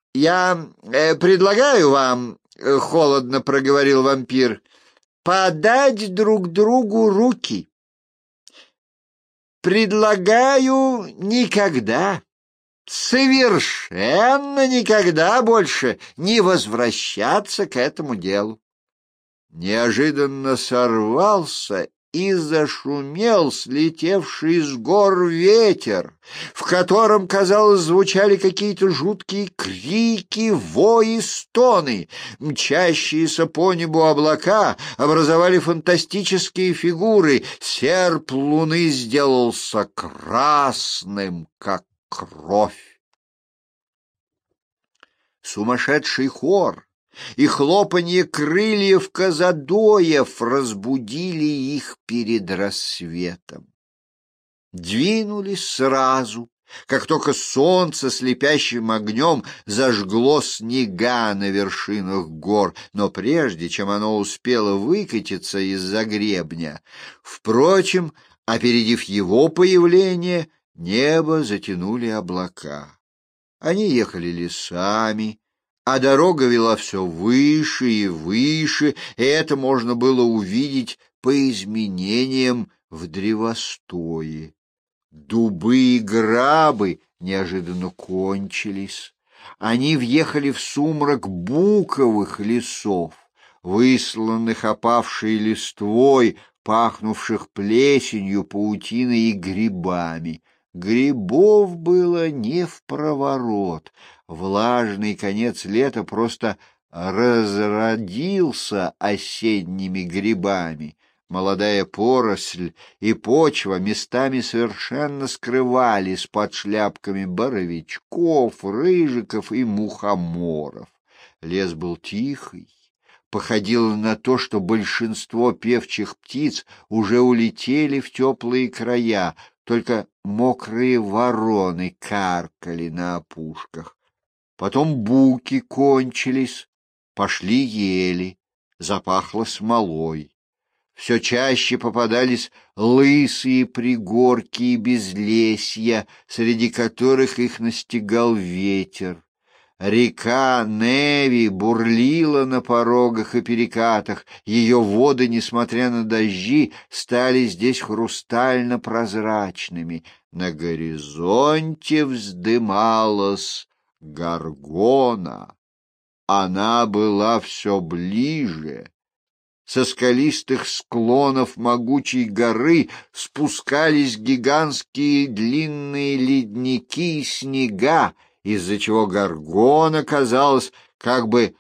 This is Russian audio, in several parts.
Я предлагаю вам, — холодно проговорил вампир, — подать друг другу руки. Предлагаю никогда, совершенно никогда больше не возвращаться к этому делу. Неожиданно сорвался и зашумел слетевший с гор ветер, в котором, казалось, звучали какие-то жуткие крики, вои, стоны. Мчащиеся по небу облака образовали фантастические фигуры. Серп луны сделался красным, как кровь. Сумасшедший хор и хлопанье крыльев казадоев разбудили их перед рассветом. Двинулись сразу, как только солнце слепящим огнем зажгло снега на вершинах гор, но прежде чем оно успело выкатиться из-за гребня. Впрочем, опередив его появление, небо затянули облака. Они ехали лесами, а дорога вела все выше и выше, и это можно было увидеть по изменениям в древостое. Дубы и грабы неожиданно кончились. Они въехали в сумрак буковых лесов, высланных опавшей листвой, пахнувших плесенью, паутиной и грибами. Грибов было не впроворот. Влажный конец лета просто разродился осенними грибами. Молодая поросль и почва местами совершенно скрывались под шляпками боровичков, рыжиков и мухоморов. Лес был тихий. Походило на то, что большинство певчих птиц уже улетели в теплые края, только мокрые вороны каркали на опушках. Потом буки кончились, пошли ели, запахло смолой. Все чаще попадались лысые пригорки и безлесья, среди которых их настигал ветер. Река Неви бурлила на порогах и перекатах. Ее воды, несмотря на дожди, стали здесь хрустально-прозрачными. На горизонте вздымалась Горгона. Она была все ближе. Со скалистых склонов могучей горы спускались гигантские длинные ледники и снега, из-за чего Горгона казалась как бы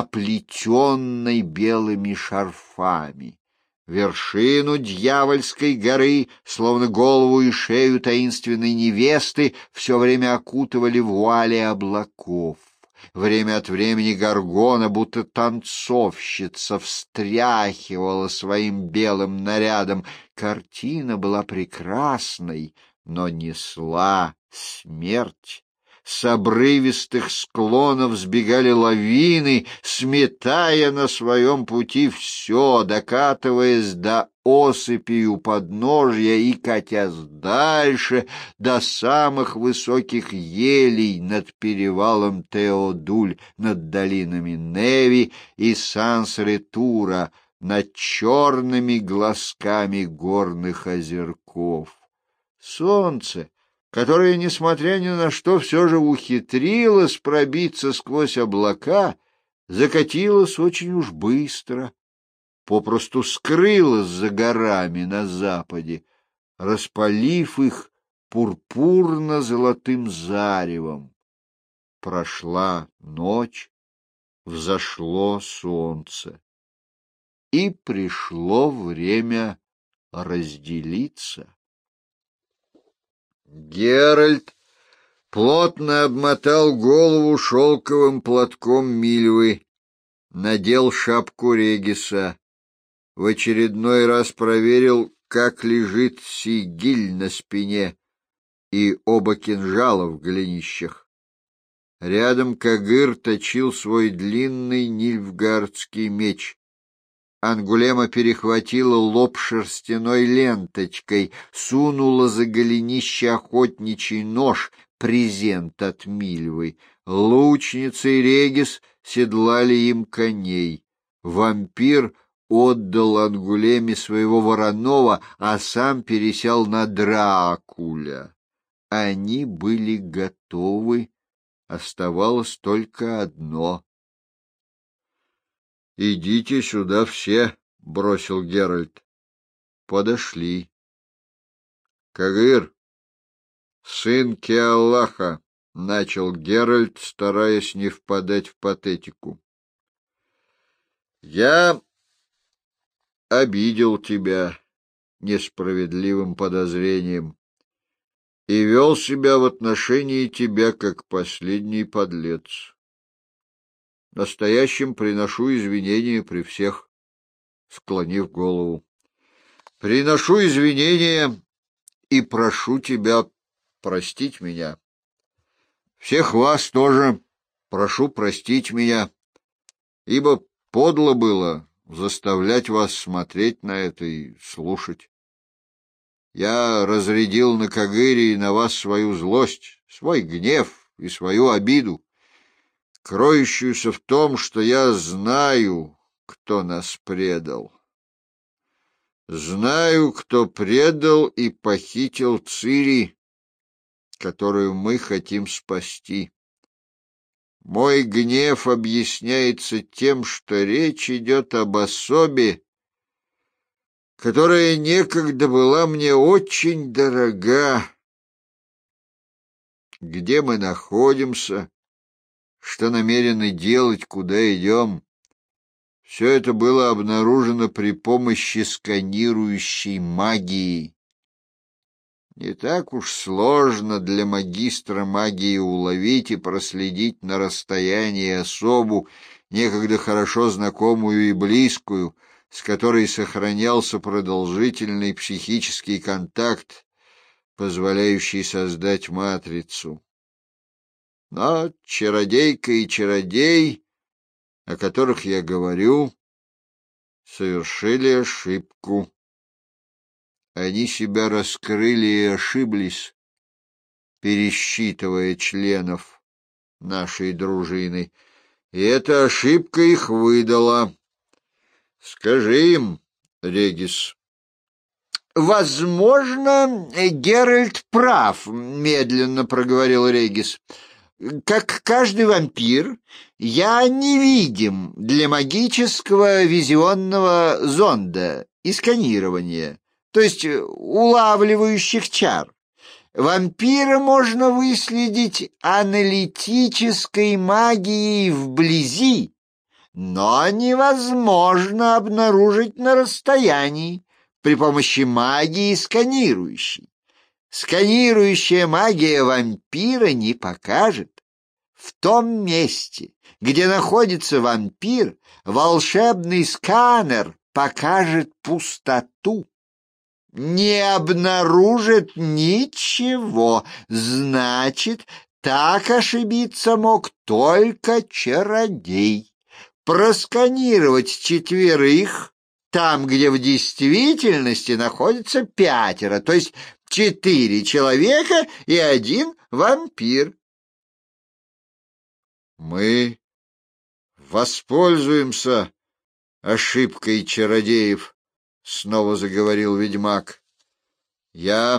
оплетенной белыми шарфами. Вершину Дьявольской горы, словно голову и шею таинственной невесты, все время окутывали вуали облаков. Время от времени Горгона, будто танцовщица, встряхивала своим белым нарядом. Картина была прекрасной, но несла смерть. С обрывистых склонов сбегали лавины, сметая на своем пути все, докатываясь до осыпи у подножья и катясь дальше до самых высоких елей над перевалом Теодуль, над долинами Неви и Санс-Ретура, над черными глазками горных озерков. Солнце, которая, несмотря ни на что, все же ухитрилась пробиться сквозь облака, закатилась очень уж быстро, попросту скрылась за горами на западе, распалив их пурпурно-золотым заревом. Прошла ночь, взошло солнце, и пришло время разделиться. Геральт плотно обмотал голову шелковым платком Мильвы, надел шапку Региса, в очередной раз проверил, как лежит сигиль на спине и оба кинжала в голенищах. Рядом Кагыр точил свой длинный нильфгардский меч, Ангулема перехватила лоб шерстяной ленточкой, сунула за голенище охотничий нож, презент от Мильвы. Лучница и Регис седлали им коней. Вампир отдал Ангулеме своего вороного, а сам пересел на Дракуля. Они были готовы, оставалось только одно. — Идите сюда все, — бросил Геральт. Подошли. — Кагыр, сын Кеаллаха, — начал Геральт, стараясь не впадать в патетику. — Я обидел тебя несправедливым подозрением и вел себя в отношении тебя как последний подлец. Настоящим приношу извинения при всех, склонив голову. Приношу извинения и прошу тебя простить меня. Всех вас тоже прошу простить меня, ибо подло было заставлять вас смотреть на это и слушать. Я разрядил на Кагыре и на вас свою злость, свой гнев и свою обиду, кроющуюся в том, что я знаю, кто нас предал. Знаю, кто предал и похитил Цири, которую мы хотим спасти. Мой гнев объясняется тем, что речь идет об особе, которая некогда была мне очень дорога. Где мы находимся, что намерены делать, куда идем, все это было обнаружено при помощи сканирующей магии. Не так уж сложно для магистра магии уловить и проследить на расстоянии особу, некогда хорошо знакомую и близкую, с которой сохранялся продолжительный психический контакт, позволяющий создать матрицу. Но чародейка и чародей, о которых я говорю, совершили ошибку. Они себя раскрыли и ошиблись, пересчитывая членов нашей дружины, и эта ошибка их выдала. Скажи им, Регис. Возможно, Геральт прав, медленно проговорил Регис. Как каждый вампир, я невидим для магического визионного зонда и сканирования, то есть улавливающих чар. Вампира можно выследить аналитической магией вблизи, но невозможно обнаружить на расстоянии при помощи магии сканирующей. Сканирующая магия вампира не покажет. В том месте, где находится вампир, волшебный сканер покажет пустоту. Не обнаружит ничего. Значит, так ошибиться мог только чародей. Просканировать четверых там, где в действительности находится 5, то есть 4 человека и 1 вампир. Мы воспользуемся ошибкой чародеев, снова заговорил ведьмак. Я,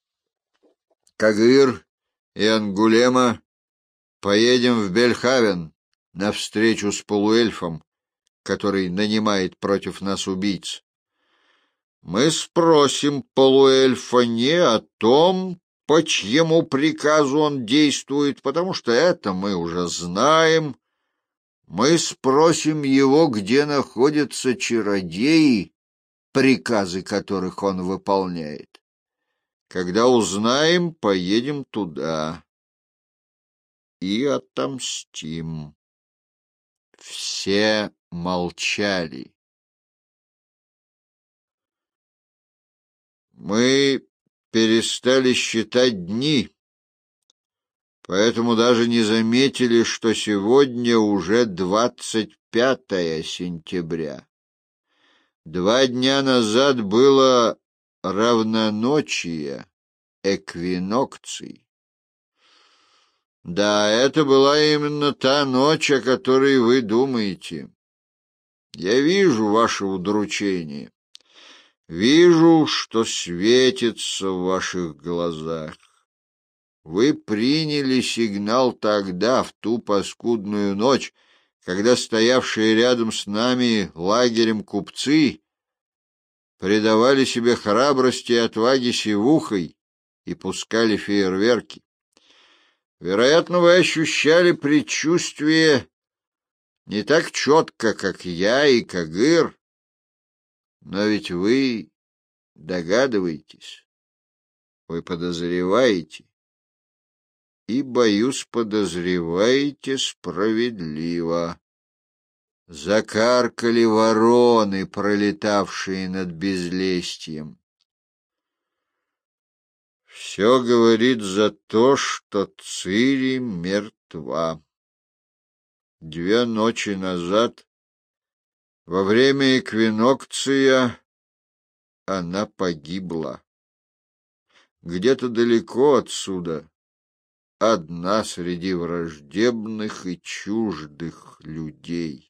Кагыр и Ангулема поедем в Бельхавен на встречу с полуэльфом, который нанимает против нас убийц. Мы спросим полуэльфа не о том, по чьему приказу он действует, потому что это мы уже знаем. Мы спросим его, где находятся чародеи, приказы которых он выполняет. Когда узнаем, поедем туда и отомстим. Все молчали. Мы перестали считать дни, поэтому даже не заметили, что сегодня уже 25 сентября. 2 дня назад было равноночие, эквинокций. Да, это была именно та ночь, о которой вы думаете. Я вижу ваше удручение, вижу, что светится в ваших глазах. Вы приняли сигнал тогда, в ту паскудную ночь, когда стоявшие рядом с нами лагерем купцы придавали себе храбрости и отваги сивухой и пускали фейерверки. Вероятно, вы ощущали предчувствие не так четко, как я и Кагыр, но ведь вы догадываетесь, вы подозреваете, и, боюсь, подозреваете справедливо. Закаркали вороны, пролетавшие над Безлестьем. Все говорит за то, что Цири мертва. 2 ночи назад, во время эквинокция, она погибла. Где-то далеко отсюда, одна среди враждебных и чуждых людей.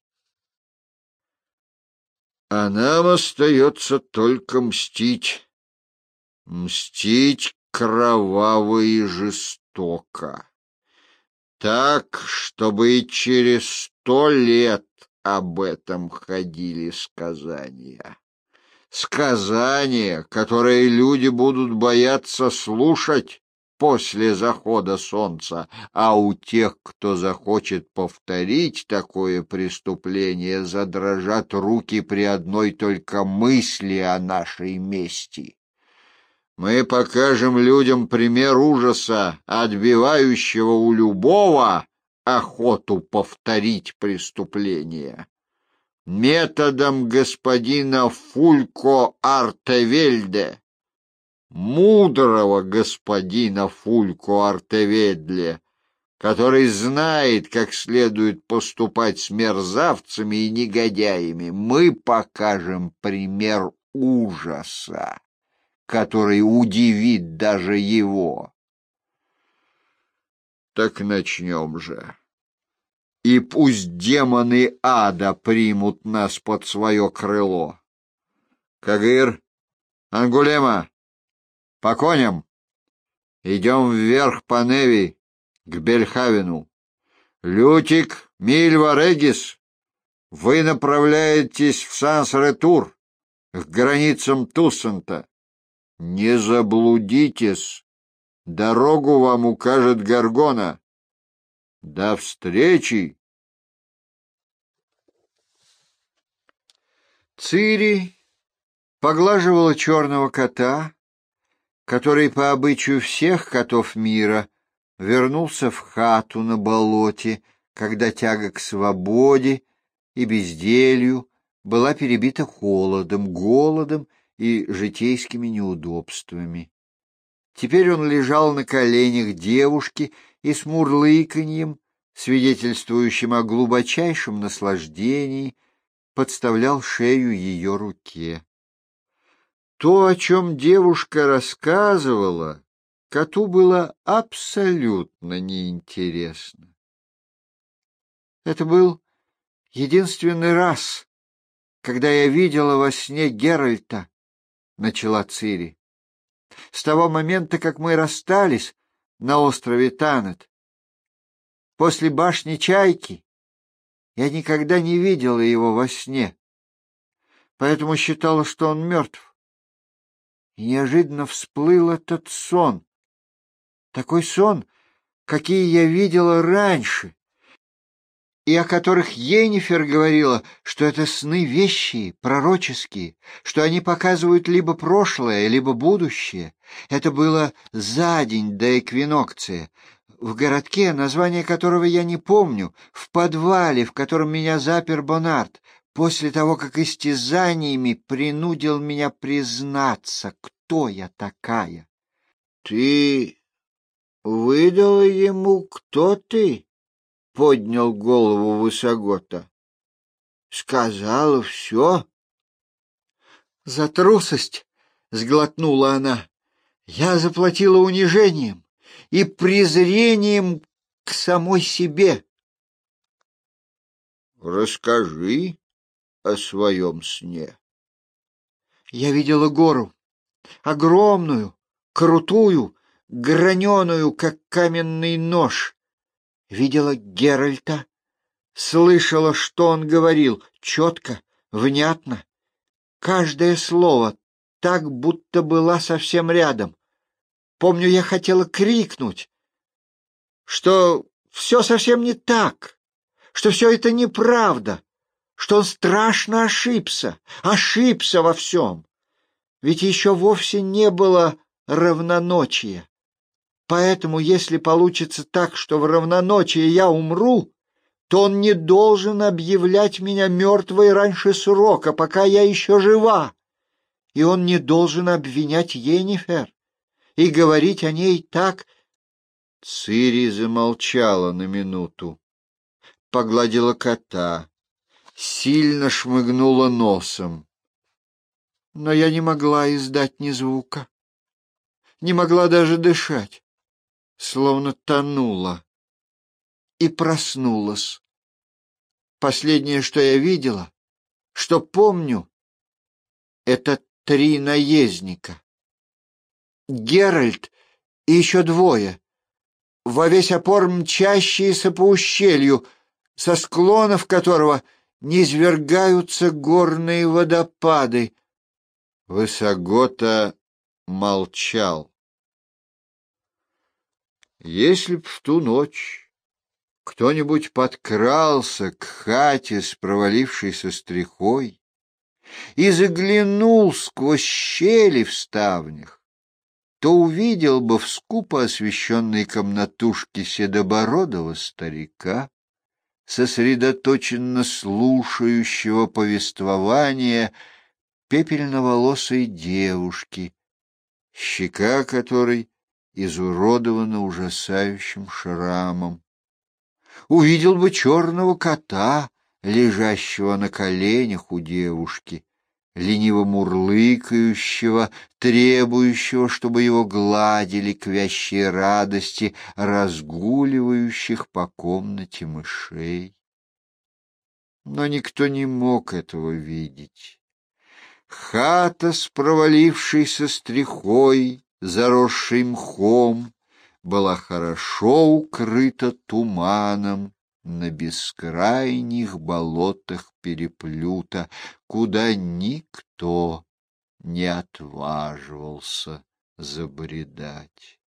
А нам остается только мстить. Мстить кроваво и жестоко. Так, чтобы и через 100 лет об этом ходили сказания. Сказания, которые люди будут бояться слушать после захода солнца, а у тех, кто захочет повторить такое преступление, задрожат руки при одной только мысли о нашей мести. Мы покажем людям пример ужаса, отбивающего у любого охоту повторить преступление. Методом господина Фулько Артевельде, мудрого господина Фулько Артевельде, который знает, как следует поступать с мерзавцами и негодяями, мы покажем пример ужаса, который удивит даже его. Так начнем же. И пусть демоны ада примут нас под свое крыло. Кагыр, Ангулема, по коням. Идем вверх по Неви, к Бельхавену. Лютик, Мильва, Регис, вы направляетесь в Санс-Ретур, к границам Туссента. Не заблудитесь, дорогу вам укажет Гаргона. До встречи! Цири поглаживала черного кота, который, по обычаю всех котов мира, вернулся в хату на болоте, когда тяга к свободе и безделью была перебита холодом, голодом и житейскими неудобствами. Теперь он лежал на коленях девушки и с мурлыканьем, свидетельствующим о глубочайшем наслаждении, подставлял шею ее руке. То, о чем девушка рассказывала, коту было абсолютно неинтересно. Это был единственный раз, когда я видела во сне Геральта, — начала Цири. С того момента, как мы расстались на острове Танет, после башни Чайки, я никогда не видела его во сне, поэтому считала, что он мертв. И неожиданно всплыл этот сон, такой сон, какие я видела раньше, и о которых Йеннифер говорила, что это сны вещие, пророческие, что они показывают либо прошлое, либо будущее. Это было за день до эквинокция, в городке, название которого я не помню, в подвале, в котором меня запер Бонард, после того, как истязаниями принудил меня признаться, кто я такая. — Ты выдала ему, кто ты? — поднял голову Высогота. — Сказала все? За трусость, — сглотнула она, — я заплатила унижением и презрением к самой себе. Расскажи о своем сне. Я видела гору, огромную, крутую, граненую, как каменный нож. Видела Геральта, слышала, что он говорил, четко, внятно. Каждое слово так, будто была совсем рядом. Помню, я хотела крикнуть, что все совсем не так, что все это неправда, что он страшно ошибся во всем. Ведь еще вовсе не было равноночия. Поэтому, если получится так, что в равноночие я умру, то он не должен объявлять меня мертвой раньше срока, пока я еще жива. И он не должен обвинять Йеннифер и говорить о ней так. Цири замолчала на минуту, погладила кота, сильно шмыгнула носом. Но я не могла издать ни звука, не могла даже дышать, словно тонула, и проснулась. Последнее, что я видела, что помню, это 3 наездника. Геральт и еще 2, во весь опор мчащиеся по ущелью, со склонов которого низвергаются горные водопады. Высогота молчал. Если б в ту ночь кто-нибудь подкрался к хате с провалившейся стрехой и заглянул сквозь щели в ставнях, то увидел бы в скупо освещенной комнатушке седобородого старика, сосредоточенно слушающего повествование пепельноволосой девушки, щека которой изуродована ужасающим шрамом. Увидел бы черного кота, лежащего на коленях у девушки, лениво мурлыкающего, требующего, чтобы его гладили к вящей радости разгуливающих по комнате мышей. Но никто не мог этого видеть. Хата с провалившейся стрехой, заросшей мхом, была хорошо укрыта туманом на бескрайних болотах переплюта, куда никто не отваживался забредать.